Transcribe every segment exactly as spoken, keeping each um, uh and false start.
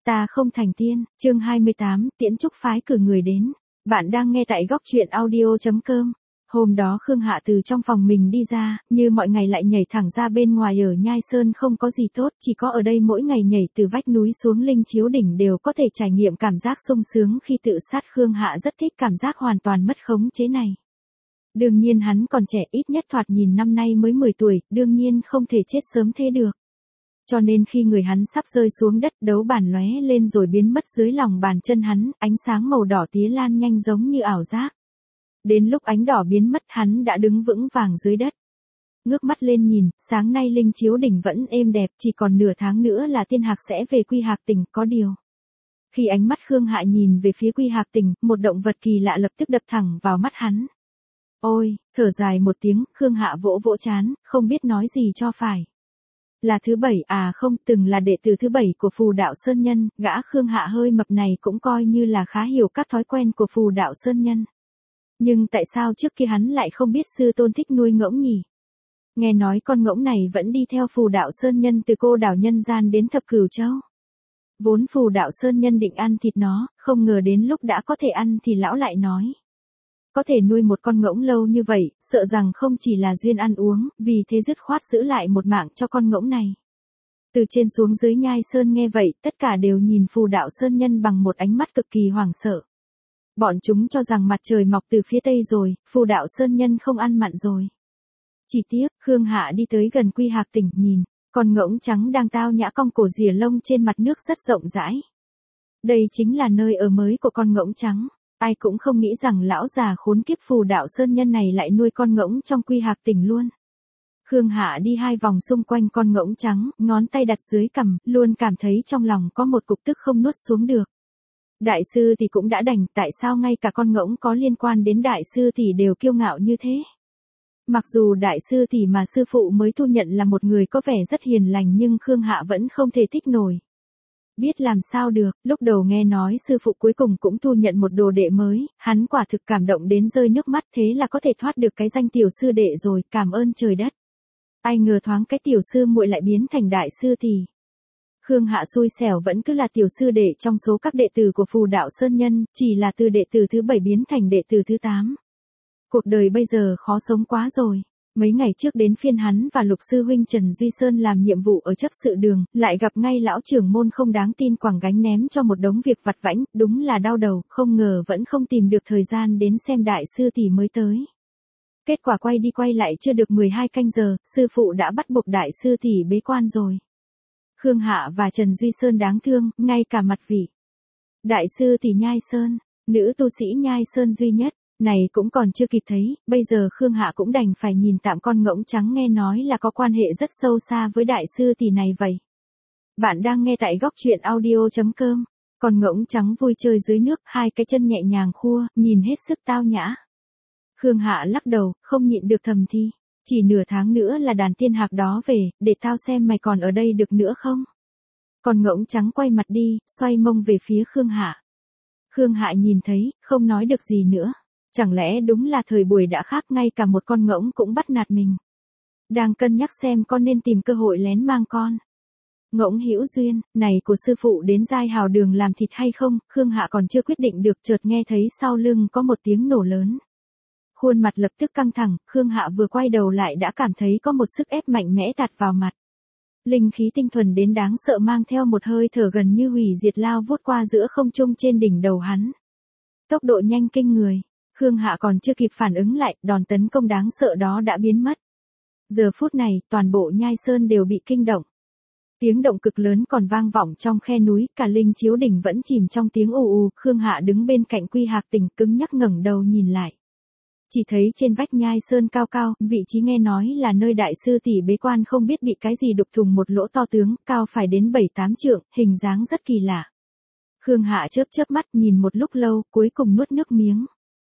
Ta không thành tiên, chương hai mươi tám, Tiễn Trúc phái cử người đến. Bạn đang nghe tại góc truyện audio chấm com. Hôm đó Khương Hạ từ trong phòng mình đi ra, như mọi ngày lại nhảy thẳng ra bên ngoài ở Nhai Sơn không có gì tốt, chỉ có ở đây mỗi ngày nhảy từ vách núi xuống Linh Chiếu đỉnh đều có thể trải nghiệm cảm giác sung sướng khi tự sát. Khương Hạ rất thích cảm giác hoàn toàn mất khống chế này. Đương nhiên hắn còn trẻ, ít nhất thoạt nhìn năm nay mới mười tuổi, đương nhiên không thể chết sớm thế được. Cho nên khi người hắn sắp rơi xuống đất, đấu bản lóe lên rồi biến mất dưới lòng bàn chân hắn, ánh sáng màu đỏ tía lan nhanh giống như ảo giác. Đến lúc ánh đỏ biến mất hắn đã đứng vững vàng dưới đất. Ngước mắt lên nhìn, sáng nay Linh Chiếu đỉnh vẫn êm đẹp, chỉ còn nửa tháng nữa là Tiên Hạc sẽ về Quy Hạc tỉnh. Có điều, khi ánh mắt Khương Hạ nhìn về phía Quy Hạc tỉnh, một động vật kỳ lạ lập tức đập thẳng vào mắt hắn. Ôi, thở dài một tiếng, Khương Hạ vỗ vỗ trán, không biết nói gì cho phải. Là thứ bảy à? Không, từng là đệ tử thứ bảy của Phù Đạo Sơn Nhân, gã Khương Hạ hơi mập này cũng coi như là khá hiểu các thói quen của Phù Đạo Sơn Nhân. Nhưng tại sao trước kia hắn lại không biết sư tôn thích nuôi ngỗng nhỉ? Nghe nói con ngỗng này vẫn đi theo Phù Đạo Sơn Nhân từ Cô Đảo Nhân Gian đến Thập Cửu Châu. Vốn Phù Đạo Sơn Nhân định ăn thịt nó, không ngờ đến lúc đã có thể ăn thì lão lại nói. Có thể nuôi một con ngỗng lâu như vậy, sợ rằng không chỉ là duyên ăn uống, vì thế dứt khoát giữ lại một mạng cho con ngỗng này. Từ trên xuống dưới Nhai Sơn nghe vậy, tất cả đều nhìn Phù Đạo Sơn Nhân bằng một ánh mắt cực kỳ hoảng sợ. Bọn chúng cho rằng mặt trời mọc từ phía tây rồi, Phù Đạo Sơn Nhân không ăn mặn rồi. Chỉ tiếc, Khương Hạ đi tới gần Quy Hạc tỉnh nhìn, con ngỗng trắng đang tao nhã cong cổ rìa lông trên mặt nước rất rộng rãi. Đây chính là nơi ở mới của con ngỗng trắng. Ai cũng không nghĩ rằng lão già khốn kiếp Phù Đạo Sơn Nhân này lại nuôi con ngỗng trong Quy Hạc tỉnh luôn. Khương Hạ đi hai vòng xung quanh con ngỗng trắng, ngón tay đặt dưới cằm, luôn cảm thấy trong lòng có một cục tức không nuốt xuống được. Đại sư thì cũng đã đành, tại sao ngay cả con ngỗng có liên quan đến đại sư thì đều kiêu ngạo như thế? Mặc dù đại sư thì mà sư phụ mới thu nhận là một người có vẻ rất hiền lành nhưng Khương Hạ vẫn không thể thích nổi. Biết làm sao được, lúc đầu nghe nói sư phụ cuối cùng cũng thu nhận một đồ đệ mới, hắn quả thực cảm động đến rơi nước mắt, thế là có thể thoát được cái danh tiểu sư đệ rồi, cảm ơn trời đất. Ai ngờ thoáng cái tiểu sư muội lại biến thành đại sư thì. Khương Hạ xui xẻo vẫn cứ là tiểu sư đệ trong số các đệ tử của Phù Đạo Sơn Nhân, chỉ là từ đệ tử thứ bảy biến thành đệ tử thứ tám. Cuộc đời bây giờ khó sống quá rồi. Mấy ngày trước đến phiên hắn và Lục sư huynh Trần Duy Sơn làm nhiệm vụ ở chấp sự đường, lại gặp ngay lão trưởng môn không đáng tin quẳng gánh ném cho một đống việc vặt vãnh, đúng là đau đầu, không ngờ vẫn không tìm được thời gian đến xem đại sư tỷ mới tới. Kết quả quay đi quay lại chưa được mười hai canh giờ, sư phụ đã bắt buộc đại sư tỷ bế quan rồi. Khương Hạ và Trần Duy Sơn đáng thương, ngay cả mặt vị. Đại sư tỷ Nhai Sơn, nữ tu sĩ Nhai Sơn duy nhất. Này cũng còn chưa kịp thấy, bây giờ Khương Hạ cũng đành phải nhìn tạm con ngỗng trắng nghe nói là có quan hệ rất sâu xa với đại sư tỷ này vậy. Bạn đang nghe tại góc truyện audio chấm com. Con ngỗng trắng vui chơi dưới nước, hai cái chân nhẹ nhàng khua, nhìn hết sức tao nhã. Khương Hạ lắc đầu, không nhịn được thầm thì, chỉ nửa tháng nữa là đàn tiên hạc đó về, để tao xem mày còn ở đây được nữa không. Con ngỗng trắng quay mặt đi, xoay mông về phía Khương Hạ. Khương Hạ nhìn thấy, không nói được gì nữa. Chẳng lẽ đúng là thời buổi đã khác, ngay cả một con ngỗng cũng bắt nạt mình. Đang cân nhắc xem con nên tìm cơ hội lén mang con. Ngỗng hữu duyên, này của sư phụ đến giai hào đường làm thịt hay không, Khương Hạ còn chưa quyết định được, chợt nghe thấy sau lưng có một tiếng nổ lớn. Khuôn mặt lập tức căng thẳng, Khương Hạ vừa quay đầu lại đã cảm thấy có một sức ép mạnh mẽ tạt vào mặt. Linh khí tinh thuần đến đáng sợ mang theo một hơi thở gần như hủy diệt lao vút qua giữa không trung trên đỉnh đầu hắn. Tốc độ nhanh kinh người. Khương Hạ còn chưa kịp phản ứng lại, đòn tấn công đáng sợ đó đã biến mất. Giờ phút này, toàn bộ Nhai Sơn đều bị kinh động. Tiếng động cực lớn còn vang vọng trong khe núi, cả Linh Chiếu đỉnh vẫn chìm trong tiếng ù ù. Khương Hạ đứng bên cạnh Quy Hạc tỉnh cứng nhắc ngẩng đầu nhìn lại. Chỉ thấy trên vách Nhai Sơn cao cao, vị trí nghe nói là nơi đại sư tỷ bế quan không biết bị cái gì đục thùng một lỗ to tướng, cao phải đến bảy tám trượng, hình dáng rất kỳ lạ. Khương Hạ chớp chớp mắt nhìn một lúc lâu, cuối cùng nuốt nước miếng.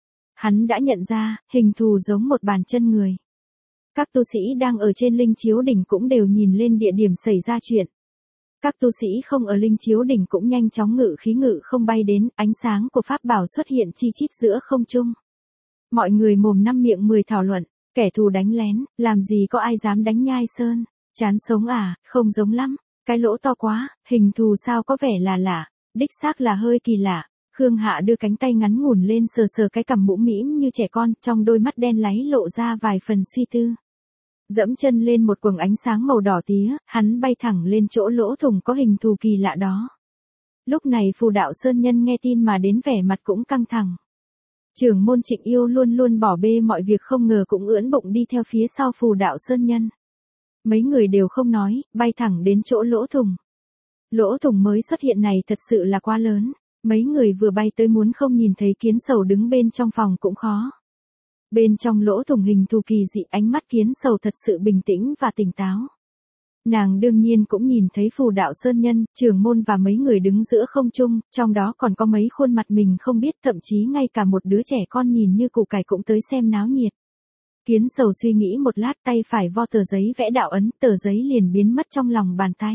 Hắn đã nhận ra, hình thù giống một bàn chân người. Các tu sĩ đang ở trên Linh Chiếu đỉnh cũng đều nhìn lên địa điểm xảy ra chuyện. Các tu sĩ không ở Linh Chiếu đỉnh cũng nhanh chóng ngự khí ngự không bay đến, ánh sáng của pháp bảo xuất hiện chi chít giữa không trung. Mọi người mồm năm miệng mười thảo luận, kẻ thù đánh lén, làm gì có ai dám đánh Nhai Sơn, chán sống à, không giống lắm. Cái lỗ to quá, hình thù sao có vẻ là lạ, đích xác là hơi kỳ lạ. Khương Hạ đưa cánh tay ngắn ngủn lên sờ sờ cái cằm mũm mĩm như trẻ con, trong đôi mắt đen láy lộ ra vài phần suy tư. Dẫm chân lên một quầng ánh sáng màu đỏ tía, hắn bay thẳng lên chỗ lỗ thủng có hình thù kỳ lạ đó. Lúc này Phù Đạo Sơn Nhân nghe tin mà đến vẻ mặt cũng căng thẳng. Trưởng môn Trịnh Yêu luôn luôn bỏ bê mọi việc không ngờ cũng ưỡn bụng đi theo phía sau Phù Đạo Sơn Nhân. Mấy người đều không nói, bay thẳng đến chỗ lỗ thủng. Lỗ thủng mới xuất hiện này thật sự là quá lớn, mấy người vừa bay tới muốn không nhìn thấy Kiến Sầu đứng bên trong phòng cũng khó. Bên trong lỗ thủng hình thù kỳ dị, ánh mắt Kiến Sầu thật sự bình tĩnh và tỉnh táo. Nàng đương nhiên cũng nhìn thấy Phù Đạo Sơn Nhân, trưởng môn và mấy người đứng giữa không trung, trong đó còn có mấy khuôn mặt mình không biết, thậm chí ngay cả một đứa trẻ con nhìn như củ cải cũng tới xem náo nhiệt. Kiến Sầu suy nghĩ một lát, tay phải vo tờ giấy vẽ đạo ấn, tờ giấy liền biến mất trong lòng bàn tay.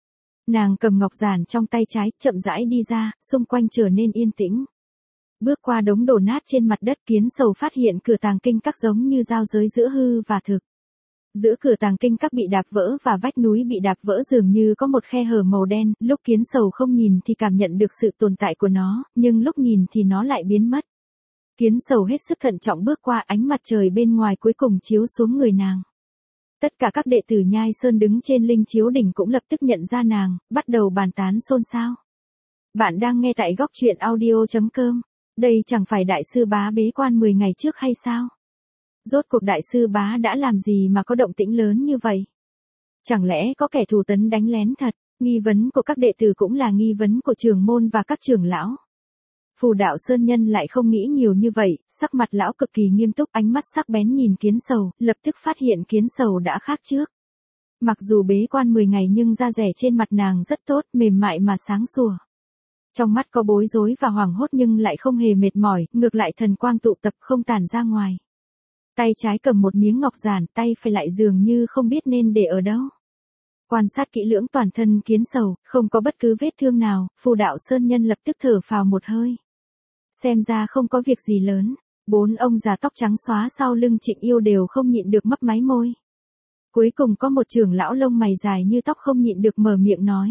Nàng cầm ngọc giản trong tay trái, chậm rãi đi ra, xung quanh trở nên yên tĩnh. Bước qua đống đổ nát trên mặt đất, Kiến Sầu phát hiện cửa tàng kinh các giống như giao giới giữa hư và thực. Giữa cửa tàng kinh các bị đạp vỡ và vách núi bị đạp vỡ dường như có một khe hở màu đen, lúc Kiến Sầu không nhìn thì cảm nhận được sự tồn tại của nó, nhưng lúc nhìn thì nó lại biến mất. Kiến Sầu hết sức thận trọng bước qua, ánh mặt trời bên ngoài cuối cùng chiếu xuống người nàng. Tất cả các đệ tử Nhai Sơn đứng trên linh chiếu đỉnh cũng lập tức nhận ra nàng, bắt đầu bàn tán xôn xao. Bạn đang nghe tại góc truyện audio chấm com. Đây chẳng phải đại sư Bá bế quan mười ngày trước hay sao? Rốt cuộc đại sư Bá đã làm gì mà có động tĩnh lớn như vậy? Chẳng lẽ có kẻ thù tấn đánh lén thật? Nghi vấn của các đệ tử cũng là nghi vấn của trưởng môn và các trưởng lão. Phù Đạo Sơn Nhân lại không nghĩ nhiều như vậy, sắc mặt lão cực kỳ nghiêm túc, ánh mắt sắc bén nhìn Kiến Sầu, lập tức phát hiện Kiến Sầu đã khác trước. Mặc dù bế quan mười ngày nhưng da dẻ trên mặt nàng rất tốt, mềm mại mà sáng sủa. Trong mắt có bối rối và hoảng hốt nhưng lại không hề mệt mỏi, ngược lại thần quang tụ tập không tản ra ngoài. Tay trái cầm một miếng ngọc giản, tay phải lại dường như không biết nên để ở đâu. Quan sát kỹ lưỡng toàn thân Kiến Sầu, không có bất cứ vết thương nào, Phù Đạo Sơn Nhân lập tức thở phào một hơi. Xem ra không có việc gì lớn, bốn ông già tóc trắng xóa sau lưng Trịnh Yêu đều không nhịn được mấp máy môi. Cuối cùng có một trưởng lão lông mày dài như tóc không nhịn được mở miệng nói.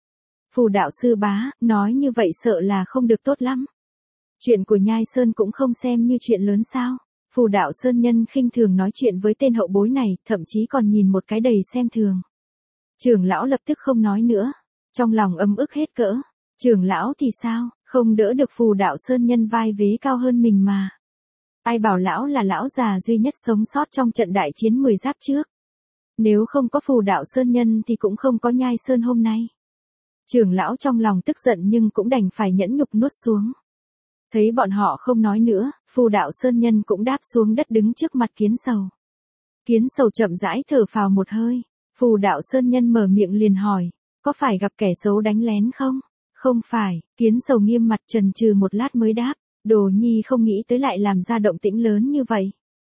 Phù Đạo Sư Bá, nói như vậy sợ là không được tốt lắm. Chuyện của Nhai Sơn cũng không xem như chuyện lớn sao. Phù Đạo Sơn Nhân khinh thường nói chuyện với tên hậu bối này, thậm chí còn nhìn một cái đầy xem thường. Trưởng lão lập tức không nói nữa, trong lòng ấm ức hết cỡ. Trưởng lão thì sao, không đỡ được Phù Đạo Sơn Nhân vai vế cao hơn mình mà. Ai bảo lão là lão già duy nhất sống sót trong trận đại chiến mười giáp trước. Nếu không có Phù Đạo Sơn Nhân thì cũng không có Nhai Sơn hôm nay. Trưởng lão trong lòng tức giận nhưng cũng đành phải nhẫn nhục nuốt xuống. Thấy bọn họ không nói nữa, Phù Đạo Sơn Nhân cũng đáp xuống đất đứng trước mặt Kiến Sầu. Kiến Sầu chậm rãi thở phào một hơi. Phù Đạo Sơn Nhân mở miệng liền hỏi, có phải gặp kẻ xấu đánh lén không? Không phải, Kiến Sầu nghiêm mặt chần chừ một lát mới đáp, Đồ Nhi không nghĩ tới lại làm ra động tĩnh lớn như vậy.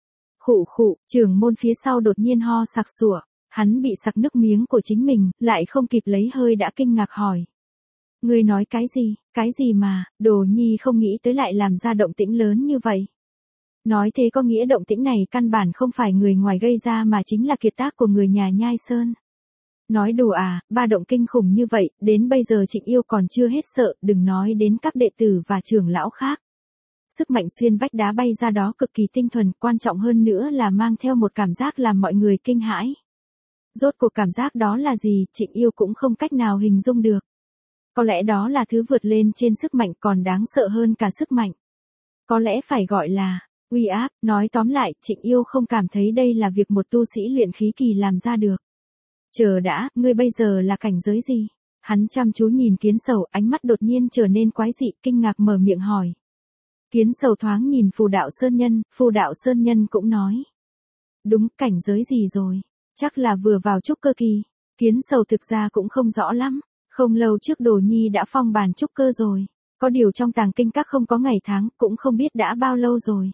Khụ khụ, trưởng môn phía sau đột nhiên ho sặc sủa, hắn bị sặc nước miếng của chính mình, lại không kịp lấy hơi đã kinh ngạc hỏi. Ngươi nói cái gì, cái gì mà, Đồ Nhi không nghĩ tới lại làm ra động tĩnh lớn như vậy. Nói thế có nghĩa động tĩnh này căn bản không phải người ngoài gây ra mà chính là kiệt tác của người nhà Nhai Sơn. Nói đùa à, ba động kinh khủng như vậy, đến bây giờ Trịnh Yêu còn chưa hết sợ, đừng nói đến các đệ tử và trưởng lão khác. Sức mạnh xuyên vách đá bay ra đó cực kỳ tinh thuần, quan trọng hơn nữa là mang theo một cảm giác làm mọi người kinh hãi. Rốt cuộc cảm giác đó là gì, Trịnh Yêu cũng không cách nào hình dung được. Có lẽ đó là thứ vượt lên trên sức mạnh còn đáng sợ hơn cả sức mạnh. Có lẽ phải gọi là uy áp, nói tóm lại, Trịnh Yêu không cảm thấy đây là việc một tu sĩ luyện khí kỳ làm ra được. Chờ đã, ngươi bây giờ là cảnh giới gì? Hắn chăm chú nhìn Kiến Sầu, ánh mắt đột nhiên trở nên quái dị, kinh ngạc mở miệng hỏi. Kiến Sầu thoáng nhìn Phù Đạo Sơn Nhân, Phù Đạo Sơn Nhân cũng nói. Đúng, cảnh giới gì rồi? Chắc là vừa vào trúc cơ kỳ. Kiến Sầu thực ra cũng không rõ lắm. Không lâu trước Đồ Nhi đã phong bàn trúc cơ rồi. Có điều trong tàng kinh các không có ngày tháng, cũng không biết đã bao lâu rồi.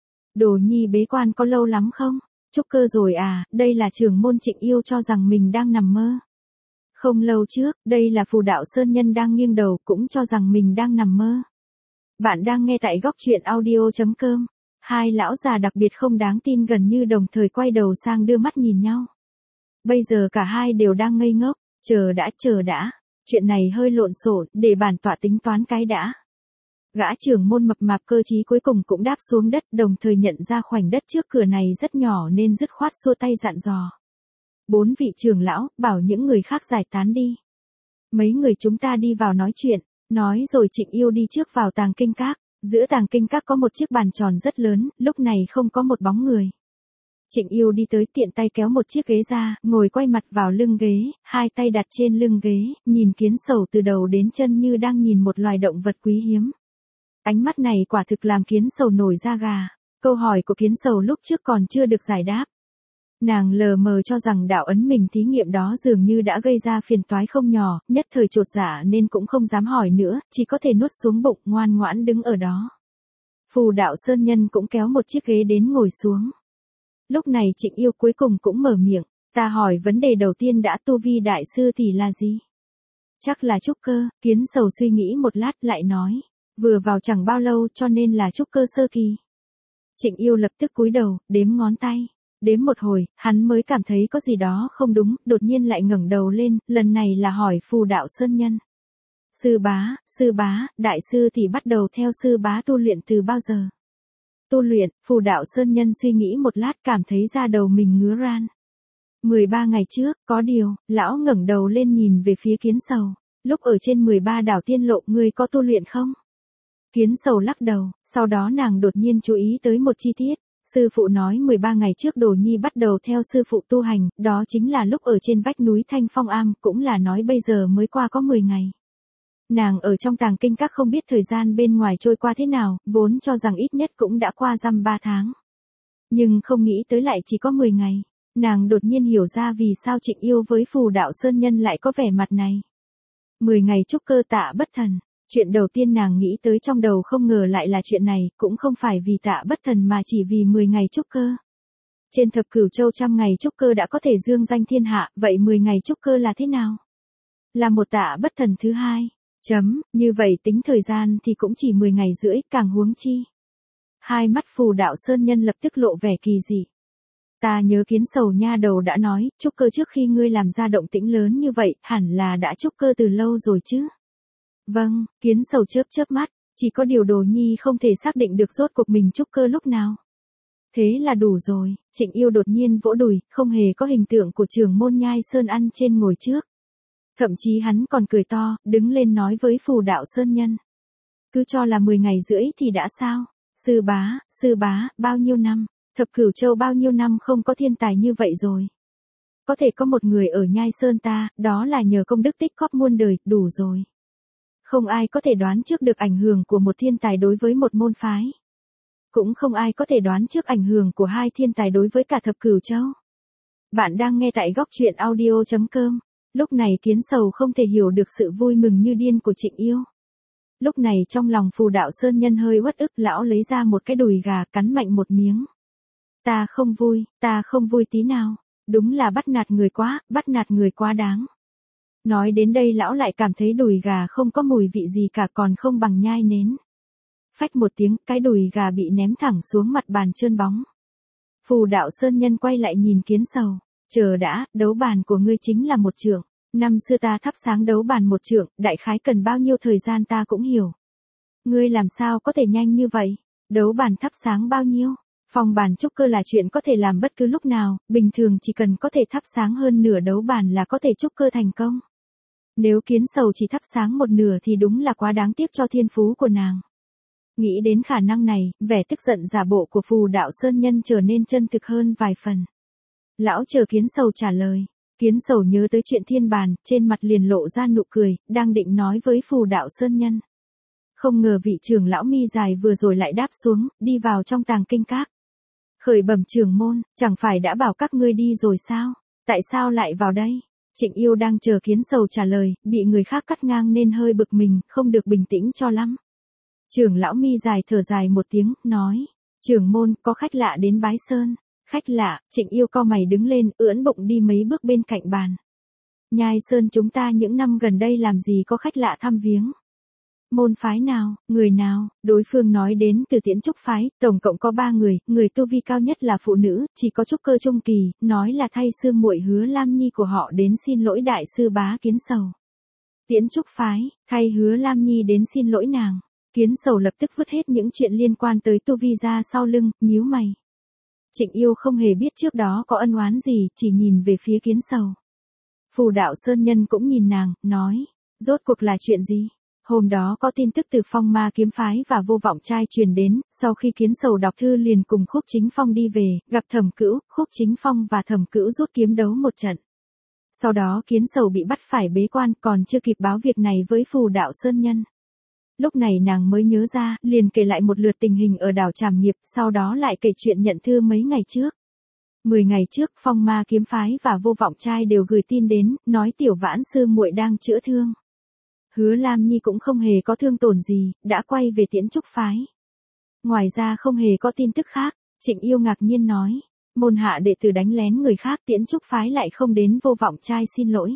Đồ Nhi bế quan có lâu lắm không? Trúc cơ rồi à, đây là trưởng môn Trịnh Yêu cho rằng mình đang nằm mơ. Không lâu trước, đây là Phù Đạo Sơn Nhân đang nghiêng đầu cũng cho rằng mình đang nằm mơ. Bạn đang nghe tại góc truyện audio chấm com. Hai lão già đặc biệt không đáng tin gần như đồng thời quay đầu sang đưa mắt nhìn nhau. Bây giờ cả hai đều đang ngây ngốc. Chờ đã, chờ đã, chuyện này hơi lộn xộn, để bản tọa tính toán cái đã. Gã trưởng môn mập mạp cơ trí cuối cùng cũng đáp xuống đất, đồng thời nhận ra khoảnh đất trước cửa này rất nhỏ nên dứt khoát xua tay dặn dò. Bốn vị trưởng lão, bảo những người khác giải tán đi. Mấy người chúng ta đi vào nói chuyện, nói rồi Trịnh Yêu đi trước vào tàng kinh các. Giữa tàng kinh các có một chiếc bàn tròn rất lớn, lúc này không có một bóng người. Trịnh Yêu đi tới tiện tay kéo một chiếc ghế ra, ngồi quay mặt vào lưng ghế, hai tay đặt trên lưng ghế, nhìn kiến sầu từ đầu đến chân như đang nhìn một loài động vật quý hiếm. Ánh mắt này quả thực làm kiến sầu nổi da gà. Câu hỏi của kiến sầu lúc trước còn chưa được giải đáp. Nàng lờ mờ cho rằng đạo ấn mình thí nghiệm đó dường như đã gây ra phiền toái không nhỏ, nhất thời chột dạ nên cũng không dám hỏi nữa, chỉ có thể nuốt xuống bụng ngoan ngoãn đứng ở đó. Phù đạo sơn nhân cũng kéo một chiếc ghế đến ngồi xuống. Lúc này Trịnh Yêu cuối cùng cũng mở miệng, ta hỏi vấn đề đầu tiên đã, tu vi đại sư thì là gì? Chắc là trúc cơ. Kiến sầu suy nghĩ một lát lại nói, vừa vào chẳng bao lâu cho nên là trúc cơ sơ kỳ. Trịnh Yêu lập tức cúi đầu, đếm ngón tay. Đếm một hồi, hắn mới cảm thấy có gì đó không đúng, đột nhiên lại ngẩng đầu lên, lần này là hỏi phù đạo sơn nhân. Sư bá, sư bá, đại sư thì bắt đầu theo sư bá tu luyện từ bao giờ? Tu luyện, phù đạo sơn nhân suy nghĩ một lát cảm thấy da đầu mình ngứa ran. mười ba ngày trước, có điều, lão ngẩng đầu lên nhìn về phía kiến sầu. Lúc ở trên mười ba đảo tiên lộ ngươi có tu luyện không? Kiến sầu lắc đầu, sau đó nàng đột nhiên chú ý tới một chi tiết. Sư phụ nói mười ba ngày trước Đồ Nhi bắt đầu theo sư phụ tu hành, đó chính là lúc ở trên vách núi Thanh Phong Am, cũng là nói bây giờ mới qua có mười ngày. Nàng ở trong tàng kinh các không biết thời gian bên ngoài trôi qua thế nào, vốn cho rằng ít nhất cũng đã qua dăm ba tháng. Nhưng không nghĩ tới lại chỉ có mười ngày. Nàng đột nhiên hiểu ra vì sao Trịnh Yêu với phù đạo sơn nhân lại có vẻ mặt này. mười ngày trúc cơ Tạ Bất Thần. Chuyện đầu tiên nàng nghĩ tới trong đầu không ngờ lại là chuyện này, cũng không phải vì Tạ Bất Thần mà chỉ vì mười ngày trúc cơ. Trên thập cửu châu trăm ngày trúc cơ đã có thể dương danh thiên hạ, vậy mười ngày trúc cơ là thế nào? Là một Tạ Bất Thần thứ hai. Chấm, như vậy tính thời gian thì cũng chỉ mười ngày rưỡi, càng huống chi. Hai mắt phù đạo sơn nhân lập tức lộ vẻ kỳ dị. Ta nhớ kiến sầu nha đầu đã nói, trúc cơ trước khi ngươi làm ra động tĩnh lớn như vậy, hẳn là đã trúc cơ từ lâu rồi chứ. Vâng, kiến sầu chớp chớp mắt, chỉ có điều Đồ Nhi không thể xác định được rốt cuộc mình trúc cơ lúc nào. Thế là đủ rồi. Trịnh Yêu đột nhiên vỗ đùi, không hề có hình tượng của trưởng môn Nhai Sơn ăn trên ngồi trước. Thậm chí hắn còn cười to, đứng lên nói với phù đạo sơn nhân. Cứ cho là mười ngày rưỡi thì đã sao? Sư bá, sư bá, bao nhiêu năm, thập cửu châu bao nhiêu năm không có thiên tài như vậy rồi. Có thể có một người ở Nhai Sơn ta, đó là nhờ công đức tích góp muôn đời, đủ rồi. Không ai có thể đoán trước được ảnh hưởng của một thiên tài đối với một môn phái. Cũng không ai có thể đoán trước ảnh hưởng của hai thiên tài đối với cả thập cửu châu. Bạn đang nghe tại góc truyện audio chấm com. Lúc này kiến sầu không thể hiểu được sự vui mừng như điên của Trịnh Yêu. Lúc này trong lòng phù đạo sơn nhân hơi uất ức, lão lấy ra một cái đùi gà cắn mạnh một miếng. Ta không vui, ta không vui tí nào. Đúng là bắt nạt người quá, bắt nạt người quá đáng. Nói đến đây lão lại cảm thấy đùi gà không có mùi vị gì cả, còn không bằng nhai nến. Phách một tiếng, cái đùi gà bị ném thẳng xuống mặt bàn trơn bóng. Phù đạo sơn nhân quay lại nhìn kiến sầu. Chờ đã, đấu bàn của ngươi chính là một trượng. Năm xưa ta thắp sáng đấu bàn một trượng, đại khái cần bao nhiêu thời gian ta cũng hiểu. Ngươi làm sao có thể nhanh như vậy? Đấu bàn thắp sáng bao nhiêu? Phòng bàn trúc cơ là chuyện có thể làm bất cứ lúc nào, bình thường chỉ cần có thể thắp sáng hơn nửa đấu bàn là có thể trúc cơ thành công. Nếu kiến sầu chỉ thắp sáng một nửa thì đúng là quá đáng tiếc cho thiên phú của nàng. Nghĩ đến khả năng này, vẻ tức giận giả bộ của phù đạo sơn nhân trở nên chân thực hơn vài phần. Lão chờ kiến sầu trả lời. Kiến sầu nhớ tới chuyện thiên bàn, trên mặt liền lộ ra nụ cười, đang định nói với phù đạo sơn nhân. Không ngờ vị trưởng lão mi dài vừa rồi lại đáp xuống, đi vào trong tàng kinh các. Khởi bẩm trưởng môn, chẳng phải đã bảo các ngươi đi rồi sao? Tại sao lại vào đây? Trịnh Yêu đang chờ kiến sầu trả lời, bị người khác cắt ngang nên hơi bực mình, không được bình tĩnh cho lắm. Trưởng lão mi dài thở dài một tiếng, nói. Trưởng môn, có khách lạ đến bái sơn. Khách lạ, Trịnh Yêu cau mày đứng lên, ưỡn bụng đi mấy bước bên cạnh bàn. Nhai Sơn chúng ta những năm gần đây làm gì có khách lạ thăm viếng. Môn phái nào, người nào, đối phương nói đến từ Tiễn Trúc phái, tổng cộng có ba người, người tu vi cao nhất là phụ nữ, chỉ có trúc cơ trung kỳ, nói là thay sư muội Hứa Lam Nhi của họ đến xin lỗi đại sư Bá Kiến Sầu. Tiễn Trúc phái, thay Hứa Lam Nhi đến xin lỗi nàng. Kiến Sầu lập tức vứt hết những chuyện liên quan tới tu vi ra sau lưng, nhíu mày. Trịnh Yêu không hề biết trước đó có ân oán gì, chỉ nhìn về phía Kiến Sầu. Phù Đạo Sơn Nhân cũng nhìn nàng, nói, rốt cuộc là chuyện gì? Hôm đó có tin tức từ Phong Ma kiếm phái và Vô Vọng trai truyền đến, sau khi Kiến Sầu đọc thư liền cùng Khúc Chính Phong đi về, gặp Thẩm Cữu, Khúc Chính Phong và Thẩm Cữu rút kiếm đấu một trận. Sau đó Kiến Sầu bị bắt phải bế quan, còn chưa kịp báo việc này với Phù Đạo Sơn Nhân. Lúc này nàng mới nhớ ra, liền kể lại một lượt tình hình ở đảo Trảm Nghiệp, sau đó lại kể chuyện nhận thư mấy ngày trước. Mười ngày trước, Phong Ma kiếm phái và Vô Vọng trai đều gửi tin đến, nói Tiểu Vãn sư muội đang chữa thương. Hứa Lam Nhi cũng không hề có thương tổn gì, đã quay về Tiễn Trúc phái. Ngoài ra không hề có tin tức khác, Trịnh Yêu ngạc nhiên nói, môn hạ đệ tử đánh lén người khác, Tiễn Trúc phái lại không đến Vô Vọng trai xin lỗi.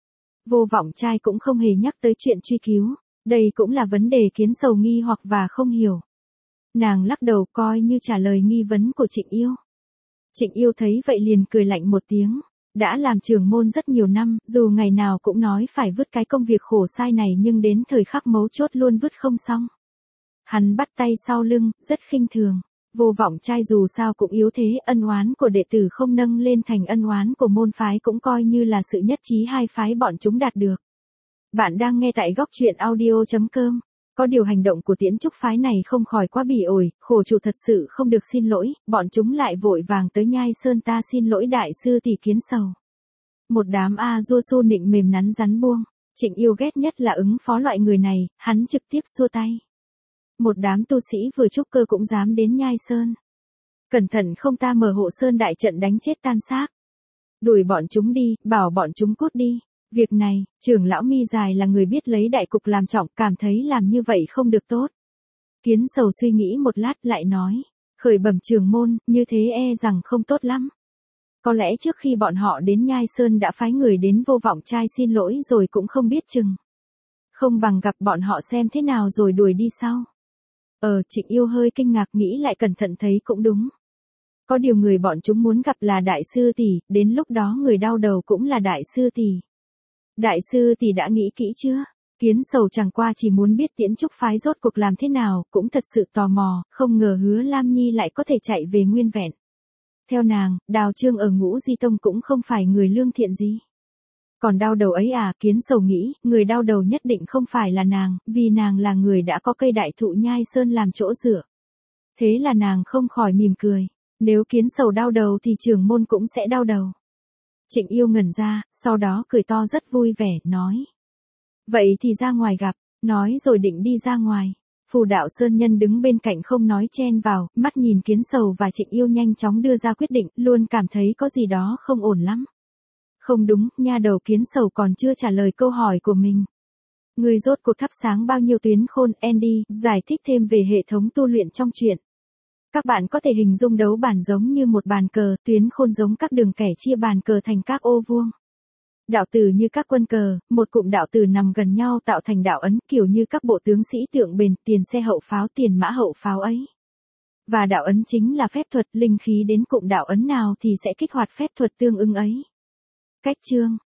Vô Vọng trai cũng không hề nhắc tới chuyện truy cứu, đây cũng là vấn đề Kiến Sầu nghi hoặc và không hiểu. Nàng lắc đầu coi như trả lời nghi vấn của Trịnh Yêu. Trịnh Yêu thấy vậy liền cười lạnh một tiếng. Đã làm trưởng môn rất nhiều năm, dù ngày nào cũng nói phải vứt cái công việc khổ sai này nhưng đến thời khắc mấu chốt luôn vứt không xong. Hắn bắt tay sau lưng, rất khinh thường. Vô Vọng trai dù sao cũng yếu thế, ân oán của đệ tử không nâng lên thành ân oán của môn phái cũng coi như là sự nhất trí hai phái bọn chúng đạt được. Bạn đang nghe tại góc truyện audio chấm com. Có điều hành động của Tiễn Trúc phái này không khỏi quá bỉ ổi, khổ chủ thật sự không được xin lỗi, bọn chúng lại vội vàng tới Nhai Sơn ta xin lỗi đại sư tỷ Kiến Sầu. Một đám a dua su nịnh mềm nắn rắn buông, Trịnh Yêu ghét nhất là ứng phó loại người này, hắn trực tiếp xua tay. Một đám tu sĩ vừa trúc cơ cũng dám đến Nhai Sơn. Cẩn thận không ta mở hộ sơn đại trận đánh chết tan xác. Đuổi bọn chúng đi, bảo bọn chúng cút đi. Việc này, trưởng lão Mi Dài là người biết lấy đại cục làm trọng, cảm thấy làm như vậy không được tốt. Kiến Sầu suy nghĩ một lát lại nói, khởi bẩm trưởng môn, như thế e rằng không tốt lắm. Có lẽ trước khi bọn họ đến Nhai Sơn đã phái người đến Vô Vọng trai xin lỗi rồi cũng không biết chừng. Không bằng gặp bọn họ xem thế nào rồi đuổi đi sau. Ờ, Trịnh Yêu hơi kinh ngạc nghĩ lại cẩn thận thấy cũng đúng. Có điều người bọn chúng muốn gặp là đại sư tỷ, đến lúc đó người đau đầu cũng là đại sư tỷ. Đại sư tỷ đã nghĩ kỹ chưa? Kiến Sầu chẳng qua chỉ muốn biết Tiễn Trúc phái rốt cuộc làm thế nào, cũng thật sự tò mò, không ngờ Hứa Lam Nhi lại có thể chạy về nguyên vẹn. Theo nàng, Đào Trương ở Ngũ Di Tông cũng không phải người lương thiện gì. Còn đau đầu ấy à, Kiến Sầu nghĩ, người đau đầu nhất định không phải là nàng, vì nàng là người đã có cây đại thụ Nhai Sơn làm chỗ dựa. Thế là nàng không khỏi mỉm cười, nếu Kiến Sầu đau đầu thì trưởng môn cũng sẽ đau đầu. Trịnh Yêu ngẩn ra, sau đó cười to rất vui vẻ, nói. Vậy thì ra ngoài gặp, nói rồi định đi ra ngoài. Phù Đạo Sơn Nhân đứng bên cạnh không nói chen vào, mắt nhìn Kiến Sầu và Trịnh Yêu nhanh chóng đưa ra quyết định, luôn cảm thấy có gì đó không ổn lắm. Không đúng, nha đầu Kiến Sầu còn chưa trả lời câu hỏi của mình. Người rốt cuộc thắp sáng bao nhiêu tuyến khôn, Andy, giải thích thêm về hệ thống tu luyện trong truyện. Các bạn có thể hình dung đấu bản giống như một bàn cờ, tuyến khôn giống các đường kẻ chia bàn cờ thành các ô vuông. Đạo tử như các quân cờ, một cụm đạo tử nằm gần nhau tạo thành đạo ấn, kiểu như các bộ tướng sĩ tượng bền, tiền xe hậu pháo, tiền mã hậu pháo ấy. Và đạo ấn chính là phép thuật, linh khí đến cụm đạo ấn nào thì sẽ kích hoạt phép thuật tương ứng ấy. Cách chương,